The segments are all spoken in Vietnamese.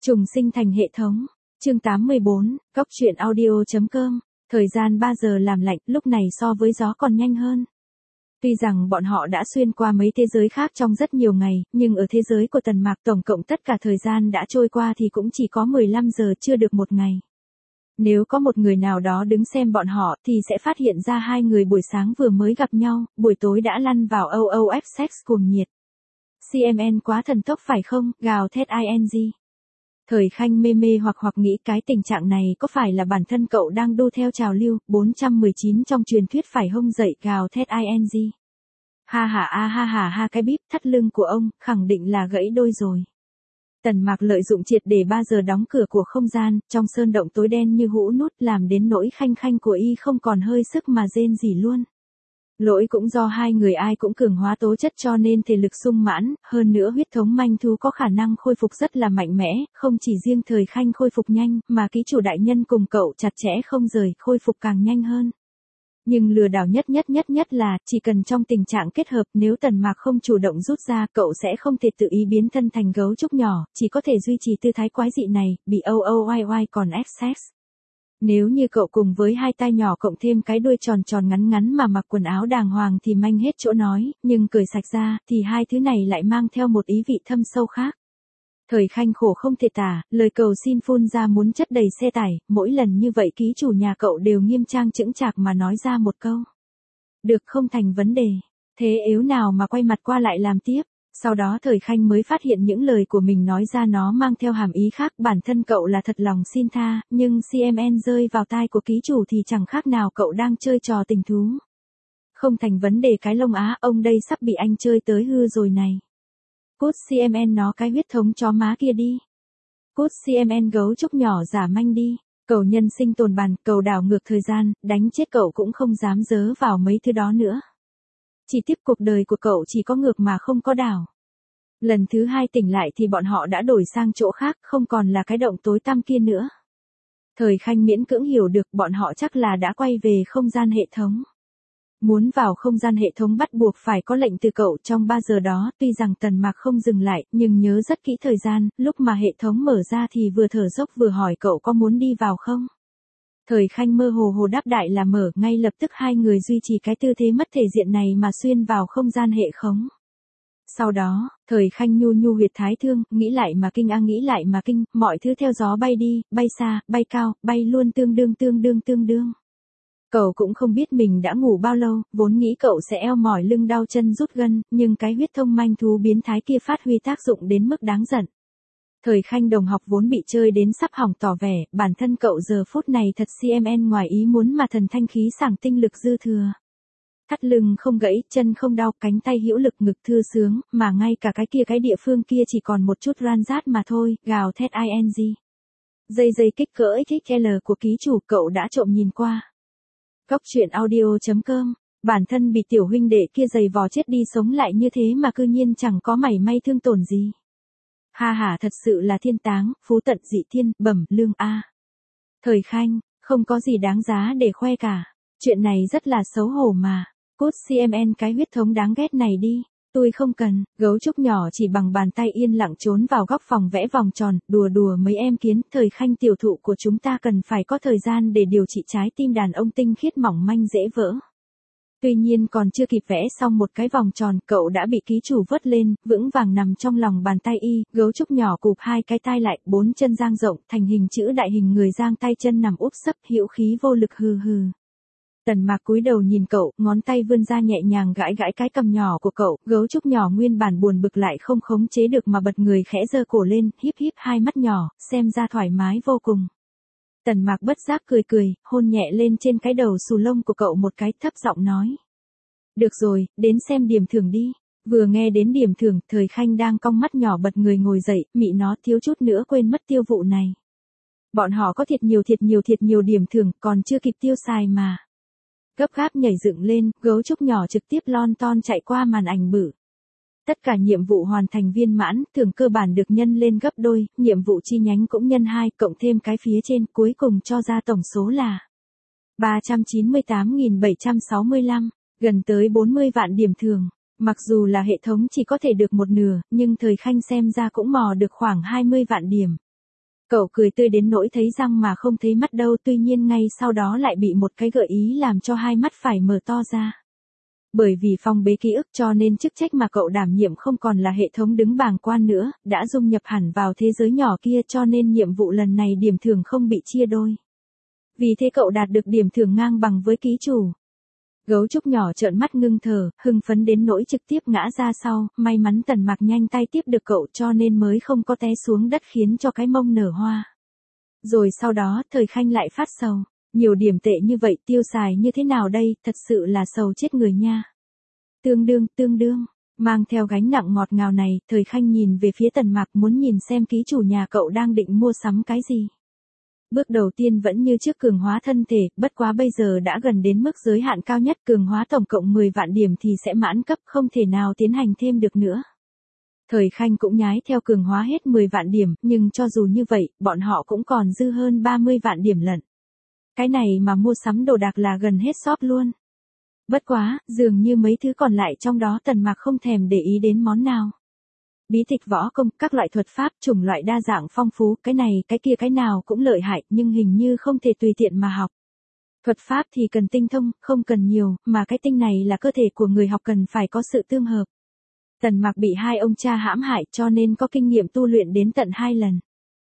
Trùng sinh thành hệ thống. Chương 84, Góc truyện audio.com. Thời gian 3 giờ làm lạnh, lúc này so với gió còn nhanh hơn. Tuy rằng bọn họ đã xuyên qua mấy thế giới khác trong rất nhiều ngày, nhưng ở thế giới của Tần Mạc tổng cộng tất cả thời gian đã trôi qua thì cũng chỉ có 15 giờ, chưa được một ngày. Nếu có một người nào đó đứng xem bọn họ thì sẽ phát hiện ra hai người buổi sáng vừa mới gặp nhau, buổi tối đã lăn vào OOF sex cuồng nhiệt. CMN quá thần tốc phải không, gào thét ING. Thời Khanh mê mê hoặc nghĩ cái tình trạng này có phải là bản thân cậu đang đu theo trào lưu, 419 trong truyền thuyết phải hông dậy, gào thét ING. Ha ha cái bíp thắt lưng của ông, khẳng định là gãy đôi rồi. Tần Mạc lợi dụng triệt để 3 giờ đóng cửa của không gian, trong sơn động tối đen như hũ nút, làm đến nỗi Khanh của y không còn hơi sức mà rên gì luôn. Lỗi cũng do hai người ai cũng cường hóa tố chất cho nên thể lực sung mãn, hơn nữa huyết thống manh thú có khả năng khôi phục rất là mạnh mẽ, không chỉ riêng Thời Khanh khôi phục nhanh, mà ký chủ đại nhân cùng cậu chặt chẽ không rời, khôi phục càng nhanh hơn. Nhưng lừa đảo nhất là, chỉ cần trong tình trạng kết hợp, nếu Tần Mạc không chủ động rút ra, cậu sẽ không thể tự ý biến thân thành gấu trúc nhỏ, chỉ có thể duy trì tư thái quái dị này, bị OOYY còn XX. Nếu như cậu cùng với hai tai nhỏ cộng thêm cái đuôi tròn ngắn mà mặc quần áo đàng hoàng thì manh hết chỗ nói, nhưng cởi sạch ra, thì hai thứ này lại mang theo một ý vị thâm sâu khác. Thời Khanh khổ không thể tả, lời cầu xin phun ra muốn chất đầy xe tải, mỗi lần như vậy ký chủ nhà cậu đều nghiêm trang chững chạc mà nói ra một câu. Được, không thành vấn đề. Thế yếu nào mà quay mặt qua lại làm tiếp. Sau đó Thời Khanh mới phát hiện những lời của mình nói ra nó mang theo hàm ý khác, bản thân cậu là thật lòng xin tha, nhưng CMN rơi vào tai của ký chủ thì chẳng khác nào cậu đang chơi trò tình thú. Không thành vấn đề cái lông á, ông đây sắp bị anh chơi tới hư rồi này. Cút CMN nó cái huyết thống chó má kia đi. Cút CMN gấu trúc nhỏ giả manh đi. Cầu nhân sinh tồn bàn, cầu đảo ngược thời gian, đánh chết cậu cũng không dám dớ vào mấy thứ đó nữa. Chỉ tiếp cuộc đời của cậu chỉ có ngược mà không có đảo. Lần thứ hai tỉnh lại thì bọn họ đã đổi sang chỗ khác, không còn là cái động tối tăm kia nữa. Thời Khanh miễn cưỡng hiểu được bọn họ chắc là đã quay về không gian hệ thống. Muốn vào không gian hệ thống bắt buộc phải có lệnh từ cậu trong 3 giờ đó, tuy rằng Tần Mạc không dừng lại, nhưng nhớ rất kỹ thời gian, lúc mà hệ thống mở ra thì vừa thở dốc vừa hỏi cậu có muốn đi vào không. Thời Khanh mơ hồ đáp đại là mở, ngay lập tức hai người duy trì cái tư thế mất thể diện này mà xuyên vào không gian hệ thống. Sau đó, Thời Khanh nhu huyệt thái thương, nghĩ lại mà kinh, mọi thứ theo gió bay đi, bay xa, bay cao, bay luôn tương đương. Cậu cũng không biết mình đã ngủ bao lâu, vốn nghĩ cậu sẽ eo mỏi lưng đau chân rút gân, nhưng cái huyết thông manh thú biến thái kia phát huy tác dụng đến mức đáng giận. Thời Khanh đồng học vốn bị chơi đến sắp hỏng tỏ vẻ, bản thân cậu giờ phút này thật CMN ngoài ý muốn mà thần thanh khí sảng tinh lực dư thừa. Thắt lưng không gãy, chân không đau, cánh tay hữu lực, ngực thư sướng, mà ngay cả cái địa phương kia chỉ còn một chút ran rát mà thôi, gào thét ING. Dây kích cỡ XXL của ký chủ cậu đã trộm nhìn qua. Góc truyện audio.com, bản thân bị tiểu huynh đệ kia giày vò chết đi sống lại như thế mà cư nhiên chẳng có mảy may thương tổn gì. Ha thật sự là thiên táng, phú tận dị thiên, bẩm lương a. Thời Khanh, không có gì đáng giá để khoe cả. Chuyện này rất là xấu hổ mà. Cút CMN cái huyết thống đáng ghét này đi. Tôi không cần. Gấu trúc nhỏ chỉ bằng bàn tay yên lặng trốn vào góc phòng vẽ vòng tròn, đùa mấy em kiến. Thời Khanh tiểu thụ của chúng ta cần phải có thời gian để điều trị trái tim đàn ông tinh khiết mỏng manh dễ vỡ. Tuy nhiên còn chưa kịp vẽ xong một cái vòng tròn, cậu đã bị ký chủ vớt lên, vững vàng nằm trong lòng bàn tay y, gấu trúc nhỏ cụp hai cái tai lại, 4 chân dang rộng, thành hình chữ đại hình người giang tay chân nằm úp sấp, hữu khí vô lực hừ. Tần Mạc cúi đầu nhìn cậu, ngón tay vươn ra nhẹ nhàng gãi cái cầm nhỏ của cậu, gấu trúc nhỏ nguyên bản buồn bực lại không khống chế được mà bật người khẽ giơ cổ lên, híp hai mắt nhỏ, xem ra thoải mái vô cùng. Tần Mạc bất giác cười, hôn nhẹ lên trên cái đầu xù lông của cậu một cái, thấp giọng nói. Được rồi, đến xem điểm thưởng đi. Vừa nghe đến điểm thưởng, Thời Khanh đang cong mắt nhỏ bật người ngồi dậy, mị nó thiếu chút nữa quên mất tiêu vụ này. Bọn họ có thiệt nhiều điểm thưởng, còn chưa kịp tiêu xài mà. Gấp gáp nhảy dựng lên, gấu trúc nhỏ trực tiếp lon ton chạy qua màn ảnh bự. Tất cả nhiệm vụ hoàn thành viên mãn, thưởng cơ bản được nhân lên gấp đôi, nhiệm vụ chi nhánh cũng nhân 2, cộng thêm cái phía trên, cuối cùng cho ra tổng số là 398.765, gần tới 40 vạn điểm thưởng. Mặc dù là hệ thống chỉ có thể được một nửa, nhưng Thời Khanh xem ra cũng mò được khoảng 20 vạn điểm. Cậu cười tươi đến nỗi thấy răng mà không thấy mắt đâu, tuy nhiên ngay sau đó lại bị một cái gợi ý làm cho hai mắt phải mở to ra. Bởi vì phong bế ký ức cho nên chức trách mà cậu đảm nhiệm không còn là hệ thống đứng bàng quan nữa, đã dung nhập hẳn vào thế giới nhỏ kia cho nên nhiệm vụ lần này điểm thưởng không bị chia đôi. Vì thế cậu đạt được điểm thưởng ngang bằng với ký chủ. Gấu trúc nhỏ trợn mắt ngưng thở, hưng phấn đến nỗi trực tiếp ngã ra sau, may mắn Tần Mạc nhanh tay tiếp được cậu cho nên mới không có té xuống đất khiến cho cái mông nở hoa. Rồi sau đó Thời Khanh lại phát sầu, nhiều điểm tệ như vậy tiêu xài như thế nào đây, thật sự là sầu chết người nha. Tương đương, mang theo gánh nặng ngọt ngào này, Thời Khanh nhìn về phía Tần Mạc muốn nhìn xem ký chủ nhà cậu đang định mua sắm cái gì. Bước đầu tiên vẫn như trước cường hóa thân thể, bất quá bây giờ đã gần đến mức giới hạn cao nhất, cường hóa tổng cộng 10 vạn điểm thì sẽ mãn cấp, không thể nào tiến hành thêm được nữa. Thời Khanh cũng nhái theo cường hóa hết 10 vạn điểm, nhưng cho dù như vậy, bọn họ cũng còn dư hơn 30 vạn điểm lận. Cái này mà mua sắm đồ đạc là gần hết shop luôn. Bất quá, dường như mấy thứ còn lại trong đó Tần Mạc không thèm để ý đến món nào. Bí tịch võ công, các loại thuật pháp, chủng loại đa dạng phong phú, cái này, cái kia cái nào cũng lợi hại, nhưng hình như không thể tùy tiện mà học. Thuật pháp thì cần tinh thông, không cần nhiều, mà cái tinh này là cơ thể của người học cần phải có sự tương hợp. Tần Mạc bị hai ông cha hãm hại cho nên có kinh nghiệm tu luyện đến tận 2 lần.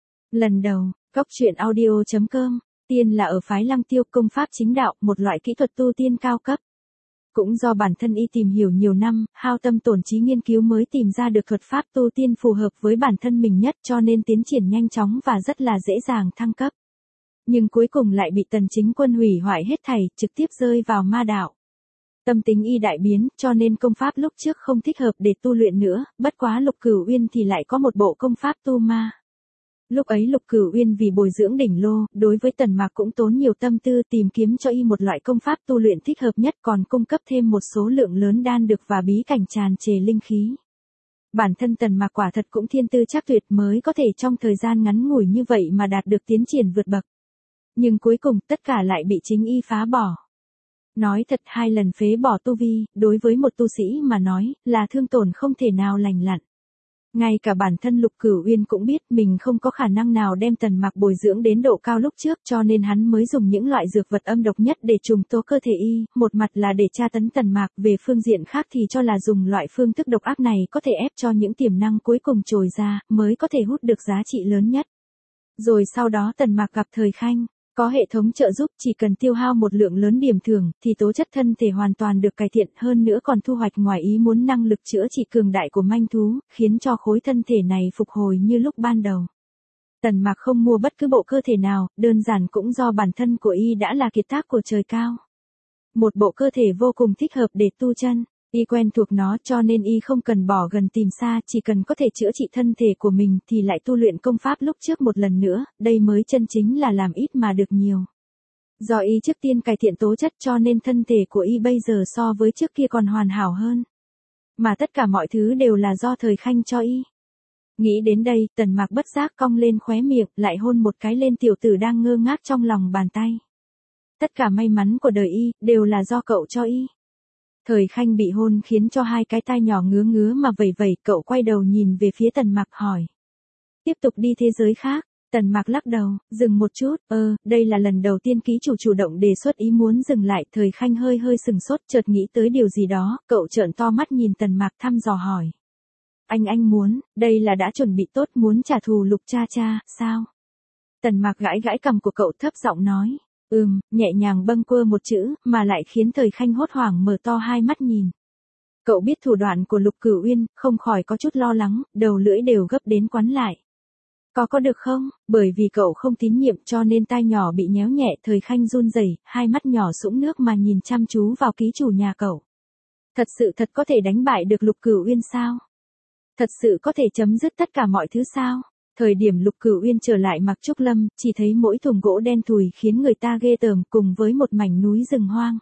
Lần đầu, Cốc.audio.com, tiên là ở phái Lăng Tiêu, công pháp chính đạo, một loại kỹ thuật tu tiên cao cấp. Cũng do bản thân y tìm hiểu nhiều năm, hao tâm tổn trí nghiên cứu mới tìm ra được thuật pháp tu tiên phù hợp với bản thân mình nhất cho nên tiến triển nhanh chóng và rất là dễ dàng thăng cấp. Nhưng cuối cùng lại bị Tần Chính Quân hủy hoại hết thảy, trực tiếp rơi vào ma đạo. Tâm tính y đại biến, cho nên công pháp lúc trước không thích hợp để tu luyện nữa, bất quá Lục Cửu Uyên thì lại có một bộ công pháp tu ma. Lúc ấy Lục Cửu Uyên vì bồi dưỡng đỉnh lô, đối với Tần Mạc cũng tốn nhiều tâm tư tìm kiếm cho y một loại công pháp tu luyện thích hợp nhất, còn cung cấp thêm một số lượng lớn đan dược và bí cảnh tràn trề linh khí. Bản thân Tần Mạc quả thật cũng thiên tư chắc tuyệt mới có thể trong thời gian ngắn ngủi như vậy mà đạt được tiến triển vượt bậc. Nhưng cuối cùng tất cả lại bị chính y phá bỏ. Nói thật, 2 lần phế bỏ tu vi, đối với một tu sĩ mà nói, là thương tổn không thể nào lành lặn. Ngay cả bản thân Lục Cửu Uyên cũng biết mình không có khả năng nào đem Tần Mạc bồi dưỡng đến độ cao lúc trước cho nên hắn mới dùng những loại dược vật âm độc nhất để trùng tố cơ thể y, một mặt là để tra tấn Tần Mạc, về phương diện khác thì cho là dùng loại phương thức độc ác này có thể ép cho những tiềm năng cuối cùng trồi ra, mới có thể hút được giá trị lớn nhất. Rồi sau đó Tần Mạc gặp Thời Khanh. Có hệ thống trợ giúp, chỉ cần tiêu hao một lượng lớn điểm thưởng, thì tố chất thân thể hoàn toàn được cải thiện, hơn nữa còn thu hoạch ngoài ý muốn năng lực chữa trị cường đại của manh thú, khiến cho khối thân thể này phục hồi như lúc ban đầu. Tần Mạc không mua bất cứ bộ cơ thể nào, đơn giản cũng do bản thân của y đã là kiệt tác của trời cao. Một bộ cơ thể vô cùng thích hợp để tu chân. Y quen thuộc nó cho nên y không cần bỏ gần tìm xa, chỉ cần có thể chữa trị thân thể của mình thì lại tu luyện công pháp lúc trước một lần nữa, đây mới chân chính là làm ít mà được nhiều. Do y trước tiên cải thiện tố chất cho nên thân thể của y bây giờ so với trước kia còn hoàn hảo hơn. Mà tất cả mọi thứ đều là do Thời Khanh cho y. Nghĩ đến đây, Tần Mạc bất giác cong lên khóe miệng, lại hôn một cái lên tiểu tử đang ngơ ngác trong lòng bàn tay. Tất cả may mắn của đời y, đều là do cậu cho y. Thời Khanh bị hôn khiến cho hai cái tai nhỏ ngứa ngứa mà vẩy vẩy, cậu quay đầu nhìn về phía Tần Mạc hỏi. Tiếp tục đi thế giới khác, Tần Mạc lắc đầu, dừng một chút, đây là lần đầu tiên ký chủ chủ động đề xuất ý muốn dừng lại, Thời Khanh hơi sừng sốt chợt nghĩ tới điều gì đó, cậu trợn to mắt nhìn Tần Mạc thăm dò hỏi. Anh muốn, đây là đã chuẩn bị tốt muốn trả thù Lục cha cha, sao? Tần Mạc gãi gãi cằm của cậu thấp giọng nói. Nhẹ nhàng bâng quơ một chữ, mà lại khiến Thời Khanh hốt hoảng mở to hai mắt nhìn. Cậu biết thủ đoạn của Lục Cửu Uyên, không khỏi có chút lo lắng, đầu lưỡi đều gấp đến quắn lại. Có được không? Bởi vì cậu không tín nhiệm cho nên tai nhỏ bị nhéo nhẹ, Thời Khanh run rẩy, hai mắt nhỏ sũng nước mà nhìn chăm chú vào ký chủ nhà cậu. Thật có thể đánh bại được Lục Cửu Uyên sao? Thật sự có thể chấm dứt tất cả mọi thứ sao? Thời điểm Lục Cửu Uyên trở lại Mạc Trúc Lâm, chỉ thấy mỗi thùng gỗ đen thùi khiến người ta ghê tởm cùng với một mảnh núi rừng hoang.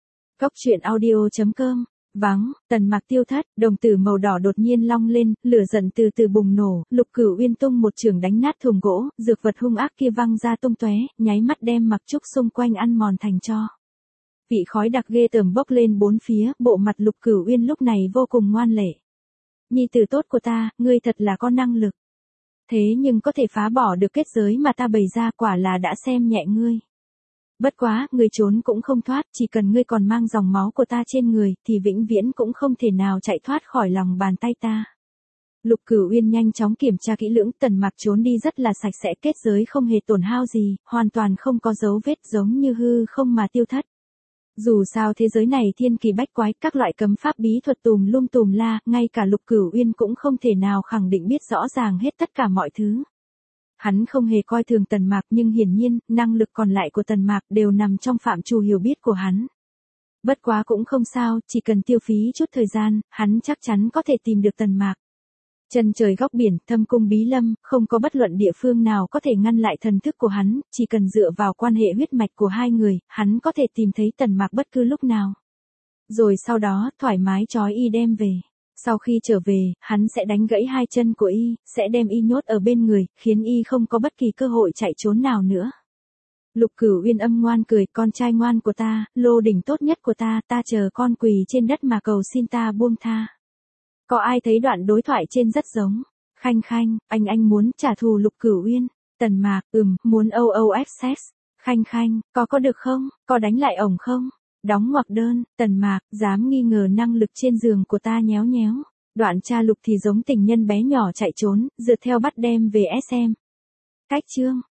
Cốc.audio.com, vắng, Tần Mạc tiêu thất, đồng tử màu đỏ đột nhiên long lên, lửa giận từ từ bùng nổ, Lục Cửu Uyên tung một chưởng đánh nát thùng gỗ, dược vật hung ác kia văng ra tung tóe, nháy mắt đem Mạc Trúc xung quanh ăn mòn thành tro. Vị khói đặc ghê tởm bốc lên bốn phía, bộ mặt Lục Cửu Uyên lúc này vô cùng ngoan lệ. Nhi tử tốt của ta, ngươi thật là có năng lực. Thế nhưng có thể phá bỏ được kết giới mà ta bày ra, quả là đã xem nhẹ ngươi. Bất quá, ngươi trốn cũng không thoát, chỉ cần ngươi còn mang dòng máu của ta trên người, thì vĩnh viễn cũng không thể nào chạy thoát khỏi lòng bàn tay ta. Lục Cửu Uyên nhanh chóng kiểm tra kỹ lưỡng, Tần Mạc trốn đi rất là sạch sẽ, kết giới không hề tổn hao gì, hoàn toàn không có dấu vết, giống như hư không mà tiêu thất. Dù sao thế giới này thiên kỳ bách quái, các loại cấm pháp bí thuật tùm lum tùm la, ngay cả Lục Cửu Uyên cũng không thể nào khẳng định biết rõ ràng hết tất cả mọi thứ. Hắn không hề coi thường Tần Mạc, nhưng hiển nhiên, năng lực còn lại của Tần Mạc đều nằm trong phạm trù hiểu biết của hắn. Bất quá cũng không sao, chỉ cần tiêu phí chút thời gian, hắn chắc chắn có thể tìm được Tần Mạc. Chân trời góc biển, thâm cung bí lâm, không có bất luận địa phương nào có thể ngăn lại thần thức của hắn, chỉ cần dựa vào quan hệ huyết mạch của hai người, hắn có thể tìm thấy Tần Mạc bất cứ lúc nào. Rồi sau đó, thoải mái trói y đem về. Sau khi trở về, hắn sẽ đánh gãy hai chân của y, sẽ đem y nhốt ở bên người, khiến y không có bất kỳ cơ hội chạy trốn nào nữa. Lục Cửu Uyên âm ngoan cười, con trai ngoan của ta, lô đỉnh tốt nhất của ta, ta chờ con quỳ trên đất mà cầu xin ta buông tha. Có ai thấy đoạn đối thoại trên rất giống? Khanh khanh, anh muốn trả thù Lục Cửu Uyên. Tần Mạc, muốn OOFX. Khanh khanh, có được không? Có đánh lại ổng không? Đóng ngoặc đơn, Tần Mạc, dám nghi ngờ năng lực trên giường của ta nhéo nhéo. Đoạn cha Lục thì giống tình nhân bé nhỏ chạy trốn, dựa theo bắt đem về SM. Cách chương.